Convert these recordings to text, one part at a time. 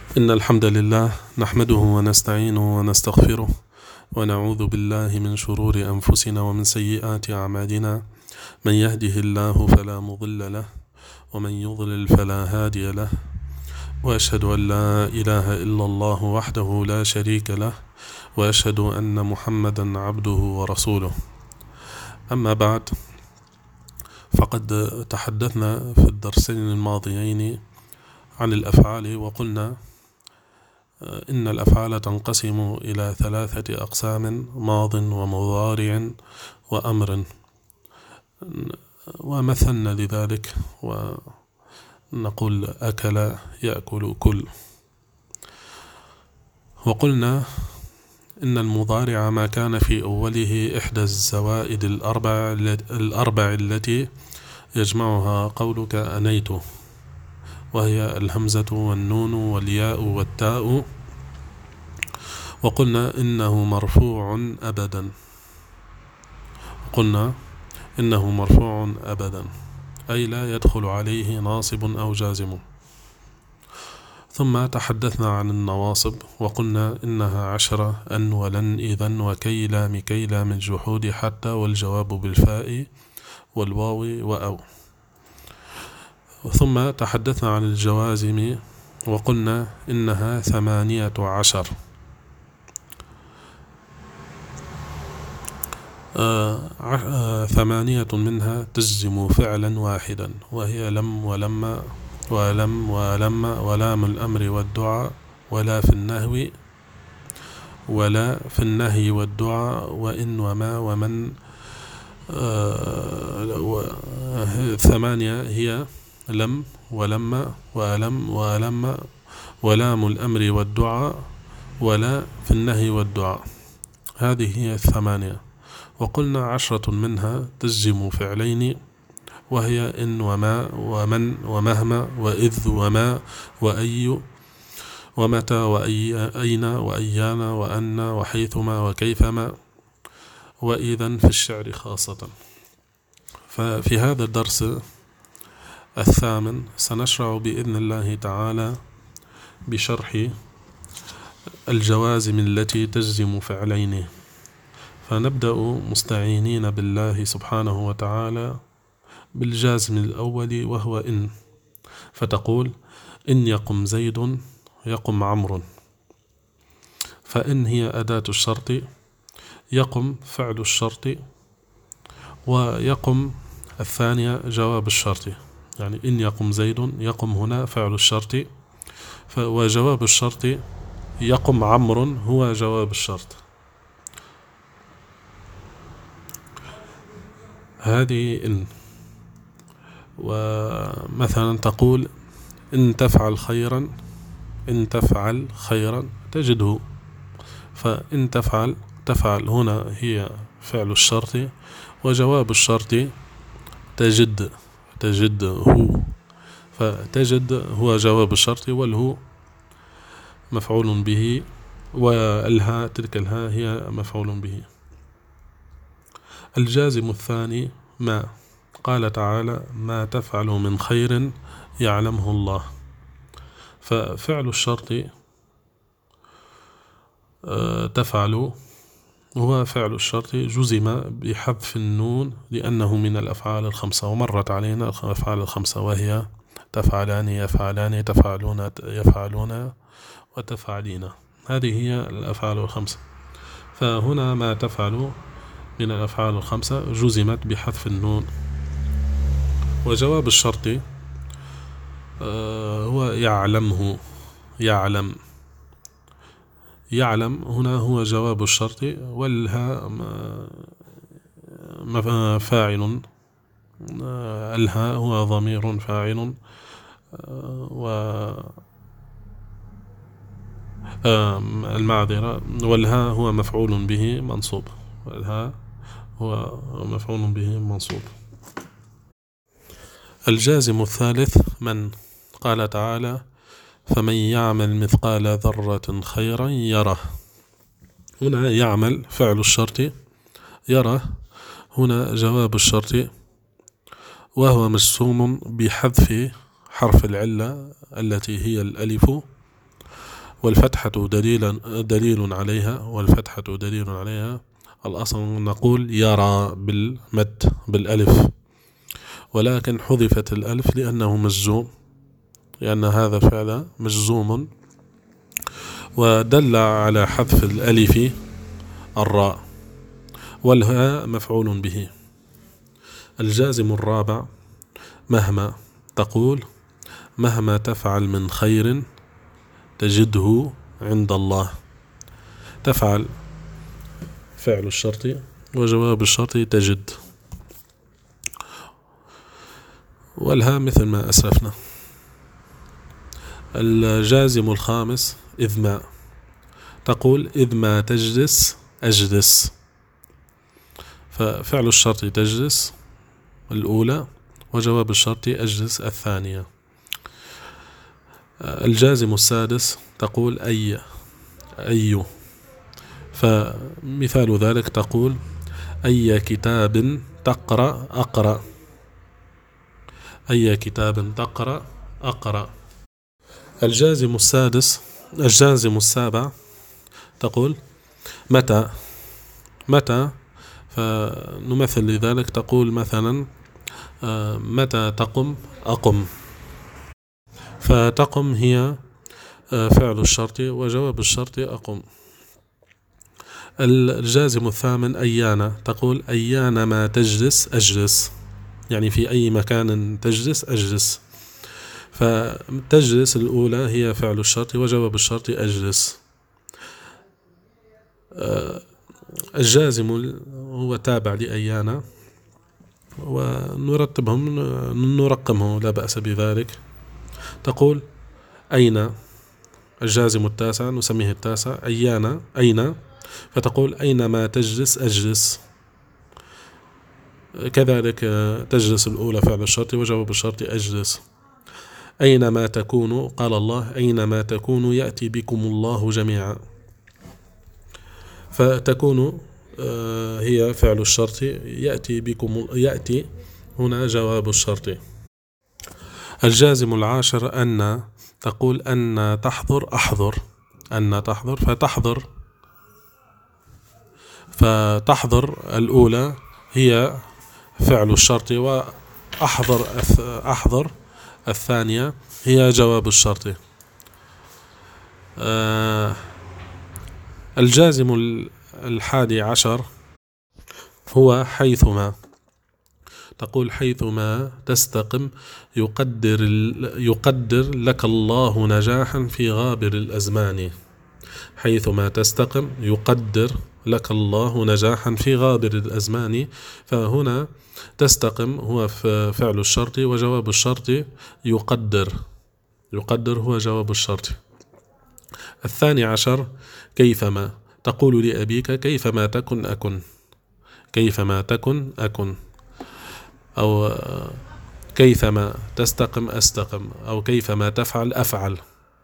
إن الحمد لله نحمده ونستعينه ونستغفره ونعوذ بالله من شرور أنفسنا ومن سيئات أعمالنا. من يهده الله فلا مضل له ومن يضلل فلا هادي له، وأشهد أن لا إله إلا الله وحده لا شريك له، وأشهد أن محمدا عبده ورسوله. أما بعد، فقد تحدثنا في الدرسين الماضيين عن الأفعال، وقلنا إن الأفعال تنقسم إلى 3 أقسام: ماض ومضارع وأمر، ومثلنا لذلك ونقول أكل يأكل كل. وقلنا إن المضارع ما كان في أوله إحدى الزوائد الأربع التي يجمعها قولك أنيت، وهي الهمزة والنون والياء والتاء. وقلنا إنه مرفوع أبدا، قلنا إنه مرفوع أبدا، أي لا يدخل عليه ناصب أو جازم. ثم تحدثنا عن النواصب، وقلنا إنها 10: أن ولن إذن وكي لام كي لام الجحود حتى، والجواب بالفاء والواو وأو. ثم تحدثنا عن الجوازم، وقلنا إنها 18: 8 منها تجزم فعلا واحدا، وهي لم ولما ولم ولما ولام الأمر والدعاء ولا في النهي والدعاء وإن وما ومن. 8 هي لم ولما ولم ولما ولام الأمر والدعاء ولا في النهي والدعاء، هذه هي 8. وقلنا 10 منها تجزم فعلين، وهي إن وما ومن ومهما وإذ وما وأي ومتى وأين وأيانا وأن وحيثما وكيفما وإذا في الشعر خاصة. ففي هذا الدرس 8 سنشرع بإذن الله تعالى بشرح الجوازم التي تجزم فعلين. فنبدأ مستعينين بالله سبحانه وتعالى بالجازم الأول، وهو إن. فتقول: إن يقم زيد يقم عمرو. فإن هي أداة الشرط، يقم فعل الشرط، ويقم الثانية جواب الشرط. يعني إن يقم زيد، يقم هنا فعل الشرط، وجواب الشرط يقم عمرو هو جواب الشرط. هذه إن. ومثلا تقول: إن تفعل خيرا تجده. فإن تفعل هنا هي فعل الشرط، وجواب الشرط تجد هو. فتجد هو جواب الشرط، والهو مفعول به، والها تلك الها هي مفعول به. الجازم الثاني ما، قال تعالى: ما تفعل من خير يعلمه الله. ففعل الشرط تفعل هو فعل الشرط، جزم بحذف النون لأنه من الأفعال 5، ومرت علينا الأفعال 5، وهي تفعلان يفعلان تفعلون يفعلون وتفعلين. هذه هي الأفعال 5. فهنا ما تفعل من الأفعال 5 جزمت بحذف النون. وجواب الشرط هو يعلمه. يعلم هنا هو جواب الشرط، والها فاعل، الها هو ضمير فاعل، المعذرة، والها هو مفعول به منصوب، والها هو مفعول به منصوب. الجازم الثالث من، قال تعالى: فمن يعمل مثقال ذرة خيرا يره. هنا يعمل فعل الشرط، يره هنا جواب الشرط، وهو مجزوم بحذف حرف العلة التي هي الألف، والفتحة دليل عليها، والفتحة دليل عليها. الأصل نقول يرى بالمد بالألف، ولكن حذفت الألف لأنه مجزوم، لأن هذا فعل مجزوم، ودل على حذف الألف الراء، والهاء مفعول به. الجازم الرابع مهما، تقول مهما تفعل من خير تجده عند الله. تفعل فعل الشرط وجواب الشرط تجد، والها مثل ما أسلفنا. الجازم الخامس إذ ما، تقول إذ ما تجلس أجلس، ففعل الشرط تجلس الأولى، وجواب الشرط أجلس الثانية. الجازم السادس تقول أي، فمثال ذلك تقول أي كتاب تقرأ أقرأ، أي كتاب تقرأ أقرأ. الجازم السابع تقول متى، فنمثل لذلك تقول مثلا متى تقم أقم، فتقم هي فعل الشرط وجواب الشرط أقم. الجازم الثامن أيانا، تقول أيانا ما تجلس أجلس، يعني في أي مكان تجلس أجلس، فتجلس الأولى هي فعل الشرط وجواب الشرط أجلس. الجازم هو تابع لأيانا، نرقمه لا بأس بذلك. تقول أين، الجازم التاسع نسميه التاسع، أين، فتقول أينما تجلس أجلس، كذلك تجلس الأولى فعل الشرط وجواب الشرط أجلس. أينما تكونوا، قال الله أينما تكونوا يأتي بكم الله جميعا، فتكون هي فعل الشرط، يأتي هنا جواب الشرط. الجازم العاشر أن، تقول أن تحضر أحضر، أن تحضر، فتحضر الأولى هي فعل الشرط، وأحضر الثانية هي جواب الشرط. الجازم الحادي عشر هو حيثما، تقول حيثما تستقم يقدر لك الله نجاحا في غابر الأزمان. حيثما تستقم يقدر لك الله نجاحا في غابر الأزمان، فهنا تستقم هو فعل الشرط وجواب الشرط يقدر هو جواب الشرط. الثاني عشر كيفما، تقول لأبيك كيفما تكن أكن، كيفما تكن أكن، أو كيفما تستقم أستقم، أو كيفما تفعل أفعل.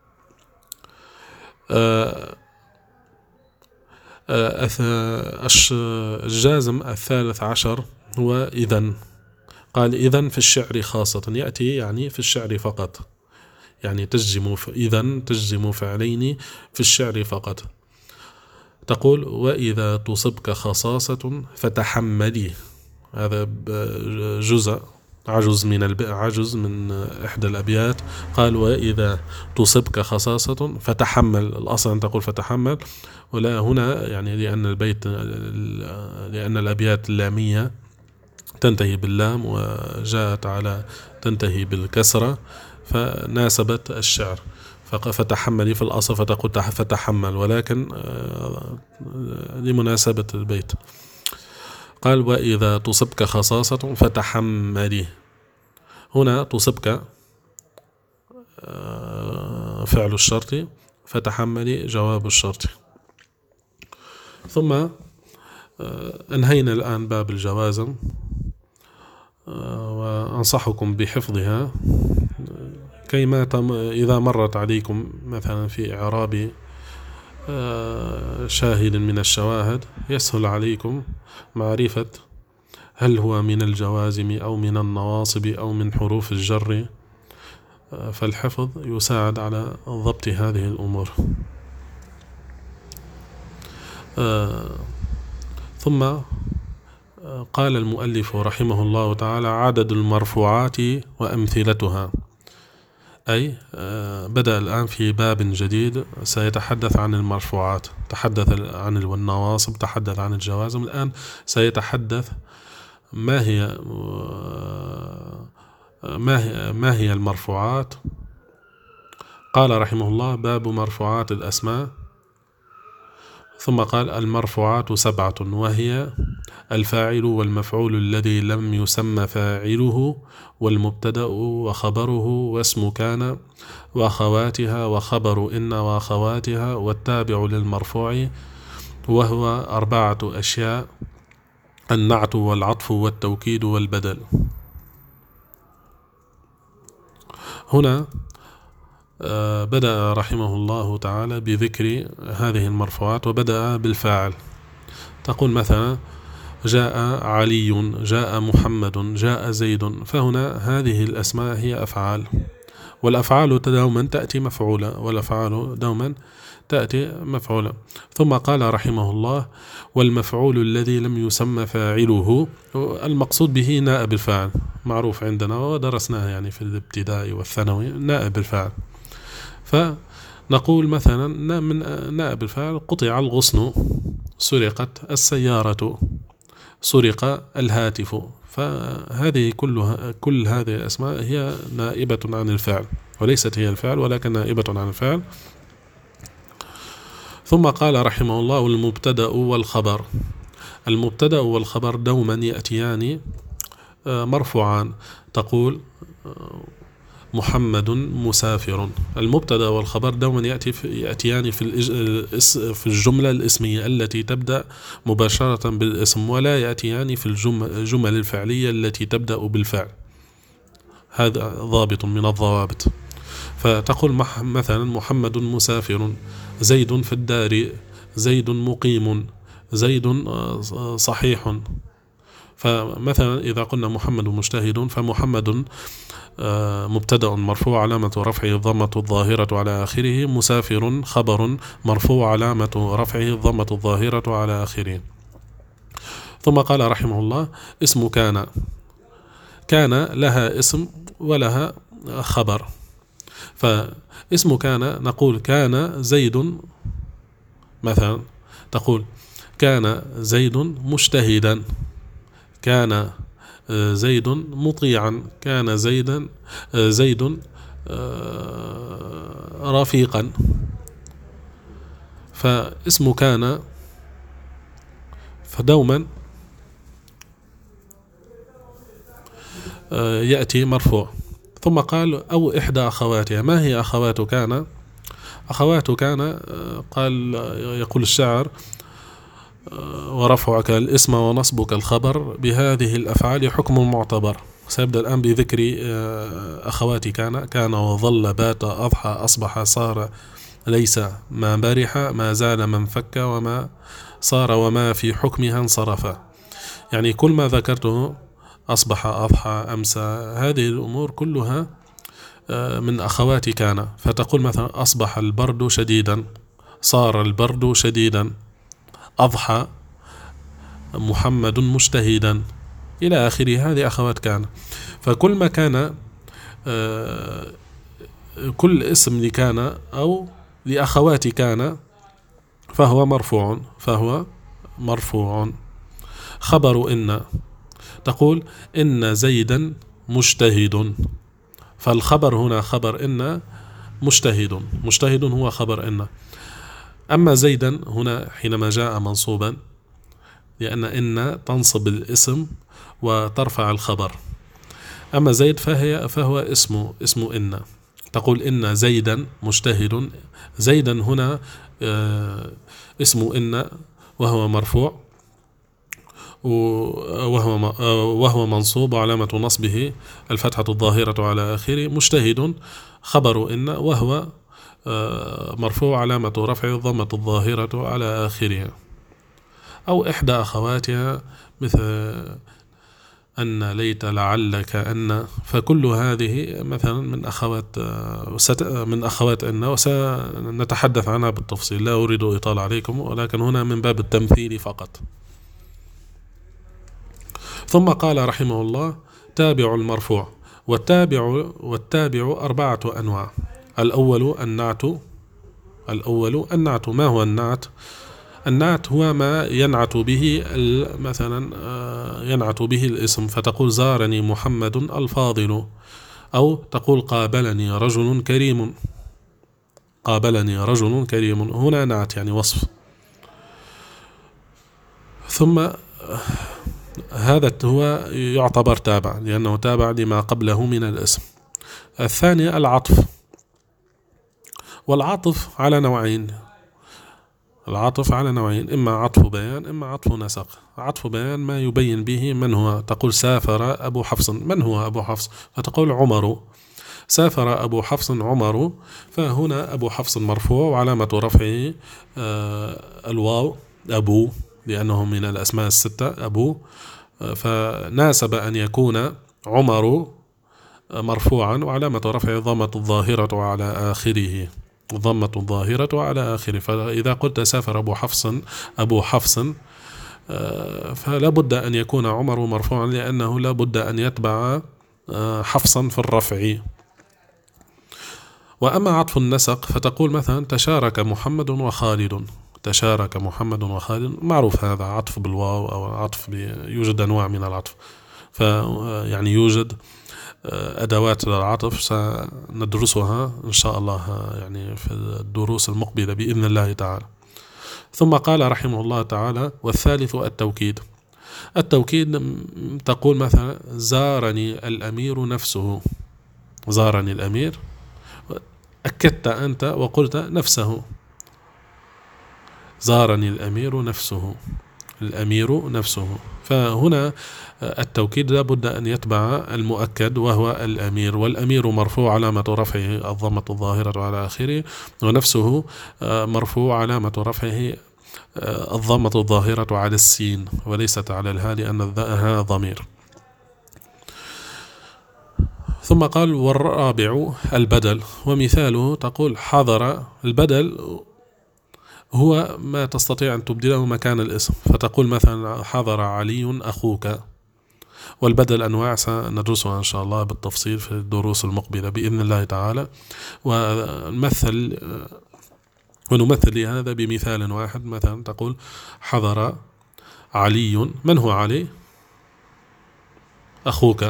الجازم الثالث عشر هو إذن، قال إذن في الشعر خاصة، يأتي يعني في الشعر فقط، يعني إذن تجزم فعلين في الشعر فقط. تقول وإذا تصبك خصاصة فتحملي، هذا جزء عجز من إحدى الأبيات، قال وإذا تصبك خصاصة فتحمل، الأصل أن تقول فتحمل، ولا هنا يعني لأن الأبيات اللامية تنتهي باللام وجاءت على تنتهي بالكسرة فناسبت الشعر، فتحملي في الأصل فتقول فتحمل، ولكن لمناسبة البيت قال وإذا تصبك خصاصة فتحملي. هنا تصبك فعل الشرط، فتحملي جواب الشرط. ثم انهينا الآن باب الجوازم، وأنصحكم بحفظها كيما إذا مرت عليكم مثلا في إعراب شاهد من الشواهد يسهل عليكم معرفة هل هو من الجوازم أو من النواصب أو من حروف الجر، فالحفظ يساعد على ضبط هذه الأمور. ثم قال المؤلف رحمه الله تعالى: عدد المرفوعات وأمثلتها. أي بدأ الآن في باب جديد سيتحدث عن المرفوعات، تحدث عن النواصب، تحدث عن الجوازم، الآن سيتحدث ما هي المرفوعات. قال رحمه الله: باب مرفوعات الأسماء. ثم قال: المرفوعات 7، وهي الفاعل والمفعول الذي لم يسمى فاعله، والمبتدأ وخبره، واسم كان وأخواتها، وخبر إن وأخواتها، والتابع للمرفوع، وهو 4 أشياء: النعت والعطف والتوكيد والبدل. هنا بدأ رحمه الله تعالى بذكر هذه المرفوعات، وبدأ بالفاعل. تقول مثلا: جاء علي، جاء محمد، جاء زيد. فهنا هذه الأسماء هي أفعال، والأفعال دوما تأتي مفعولة، والأفعال دوما تأتي مفعولة. ثم قال رحمه الله: والمفعول الذي لم يسمى فاعله، المقصود به نائب الفاعل، معروف عندنا ودرسناه يعني في الابتدائي والثانوي، نائب الفاعل. فنقول مثلا من نائب الفاعل: قطع الغصن، سرقت السيارة، سرق الهاتف. فهذه كل هذه الأسماء هي نائبة عن الفعل، وليست هي الفعل ولكن نائبة عن الفعل. ثم قال رحمه الله: والمبتدأ والخبر. المبتدأ والخبر دوما يأتيان مرفوعان. تقول: محمد مسافر. المبتدأ والخبر دوما يأتيان في الجملة الاسمية التي تبدأ مباشرة بالاسم، ولا يأتيان في الجمل الفعلية التي تبدأ بالفعل. هذا ضابط من الضوابط. فتقول مثلا: محمد مسافر، زيد في الدار، زيد مقيم، زيد صحيح. فمثلا إذا قلنا محمد مجتهد، فمحمد مبتدأ مرفوع علامة رفعه الضمة الظاهرة على آخره، مسافر خبر مرفوع علامة رفعه الضمة الظاهرة على آخره. ثم قال رحمه الله: اسم كان. كان لها اسم ولها خبر. فاسم كان نقول: كان زيد، مثلا تقول: كان زيد مجتهدا، كان زيد مطيعا، كان زيد رفيقا. فاسم كان فدوما يأتي مرفوع. ثم قال: أو إحدى أخواتها. ما هي أخوات كان؟ أخوات كان قال يقول الشاعر: ورفعك الاسم ونصبك الخبر، بهذه الأفعال حكم معتبر. سيبدأ الآن بذكر أخوات كان. كان وظل، بات، أضحى، أصبح، صار، ليس، ما برح، ما زال، من فك، وما صار، وما في حكمها انصرف. يعني كل ما ذكرته، أصبح، أضحى، أمسى، هذه الأمور كلها من أخوات كان. فتقول مثلا: أصبح البرد شديدا، صار البرد شديدا، أضحى محمد مجتهدا، إلى آخره. هذه أخوات كان. فكل ما كان كل اسم لكان أو لأخوات كان فهو مرفوع. خبر إن. تقول: إن زيدا مجتهد. فالخبر هنا خبر إن مجتهد هو خبر إن. أما زيدا هنا حينما جاء منصوبا، لأن إن تنصب الاسم وترفع الخبر. أما زيد فهو اسم إن. تقول: إن زيدا مجتهد. زيدا هنا اسم إن وهو مرفوع، وهو منصوب، وعلامة نصبه الفتحة الظاهرة على آخره. مجتهد خبر إن، وهو مرفوع، علامة رفعه الضمة الظاهرة على آخرها. أو إحدى أخواتها، مثل أن ليت لعلك أن، فكل هذه مثلا من أخوات أن، وسنتحدث عنها بالتفصيل، لا أريد إطال عليكم، ولكن هنا من باب التمثيل فقط. ثم قال رحمه الله: تابع المرفوع. والتابع 4 أنواع. الأول النعت. ما هو النعت؟ النعت هو ما ينعت به مثلا ينعت به الاسم، فتقول: زارني محمد الفاضل، أو تقول: قابلني رجل كريم. قابلني رجل كريم، هنا نعت يعني وصف. ثم هذا هو يعتبر تابع، لأنه تابع لما قبله من الاسم. الثاني العطف. والعطف على نوعين. إما عطف بيان، إما عطف نسق. عطف بيان ما يبين به من هو. تقول: سافر أبو حفص. من هو أبو حفص؟ فتقول: عمر. سافر أبو حفص عمر. فهنا أبو حفص مرفوع، وعلامة رفعه الواو، أبو، لأنه من الأسماء 6 أبو، فناسب أن يكون عمر مرفوعا، وعلامة رفعه الضمة الظاهرة على آخره. فإذا قلت: سافر أبو حفص فلا بد أن يكون عمر مرفوعا، لأنه لا بد أن يتبع حفصا في الرفع. وأما عطف النسق فتقول مثلا: تشارك محمد وخالد. معروف هذا عطف بالواو، أو عطف يوجد أنواع من العطف، يعني يوجد أدوات العطف سندرسها إن شاء الله يعني في الدروس المقبلة بإذن الله تعالى. ثم قال رحمه الله تعالى: والثالث التوكيد. تقول مثلا: زارني الأمير نفسه. زارني الأمير، أكدت أنت وقلت نفسه. زارني الأمير نفسه. فهنا التوكيد لا بد أن يتبع المؤكد وهو الأمير، والأمير مرفوع علامة رفعه الضمة الظاهرة على آخره، ونفسه مرفوع علامة رفعه الضمة الظاهرة على السين وليست على الهاء، لأن الهاء ضمير. ثم قال: والرابع البدل. ومثاله تقول: حضر. البدل هو ما تستطيع أن تبدله مكان الاسم، فتقول مثلا: حضر علي أخوك. والبدل أنواع سندرسها إن شاء الله بالتفصيل في الدروس المقبلة بإذن الله تعالى. ونمثل لهذا بمثال واحد. مثلا تقول: حضر علي. من هو علي؟ أخوك.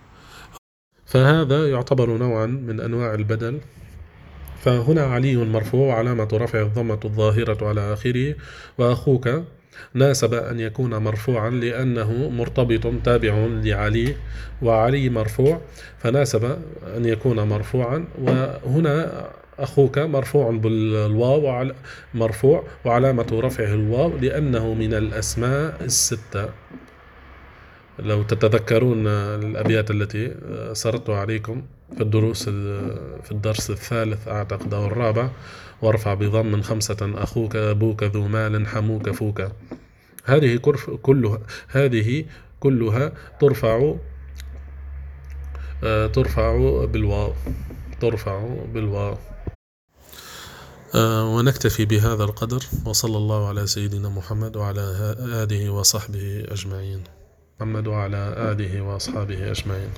فهذا يعتبر نوعا من أنواع البدل. فهنا علي مرفوع علامة رفع الضمة الظاهرة على آخره، وأخوك ناسب أن يكون مرفوعا لأنه مرتبط تابع لعلي، وعلي مرفوع فناسب أن يكون مرفوعا. وهنا أخوك مرفوع بالواو، مرفوع وعلامة رفعه الواو لأنه من الأسماء 6. لو تتذكرون الأبيات التي سردتها عليكم في الدرس الثالث أعتقد أو الرابع: وارفع بضم 5 أخوك أبوك ذو مال حموك فوك. هذه كلها ترفع بالواو. ونكتفي بهذا القدر، وصلى الله على سيدنا محمد وعلى آله وصحبه أجمعين.